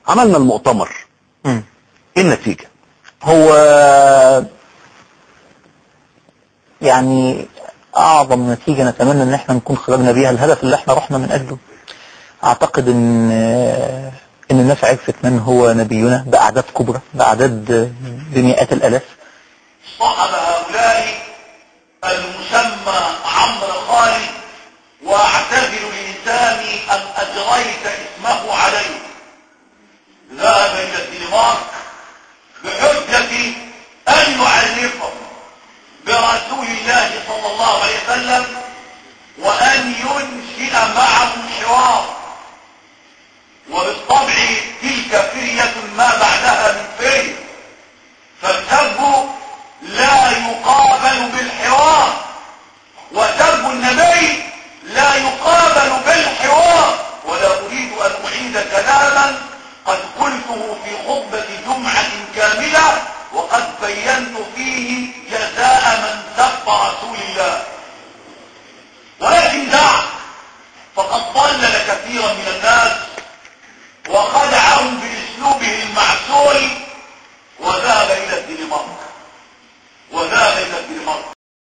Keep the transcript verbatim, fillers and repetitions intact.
عملنا المؤتمر. مم. ايه النتيجة؟ هو يعني اعظم نتيجة نتمنى ان احنا نكون خرجنا بيها الهدف اللي احنا رحنا من اجله. اعتقد ان ان الناس عرفت من هو نبينا باعداد كبرى، باعداد بمئات الالاف. صعب هؤلاء المسمى عمرو خالد، واعتذر للساني ان اجريت اسمه عليه، ذهب الى الدنمارك بحجة ان يعرفهم برسول الله صلى الله عليه وسلم وان ينشئ معهم حوار. وبالطبع تلك فرية ما بعدها من فرية، فالسب لا يقابل بالحوار، وسب النبي لا يقابل بالحوار. ولا اريد ان اعيد كلاما قد قلته في خطبة جمعة كاملة وقد بينت فيه جزاء من سب رسول الله، ولكن دع، فقد ضلل كثيرا من الناس وخدعهم باسلوبه المعسول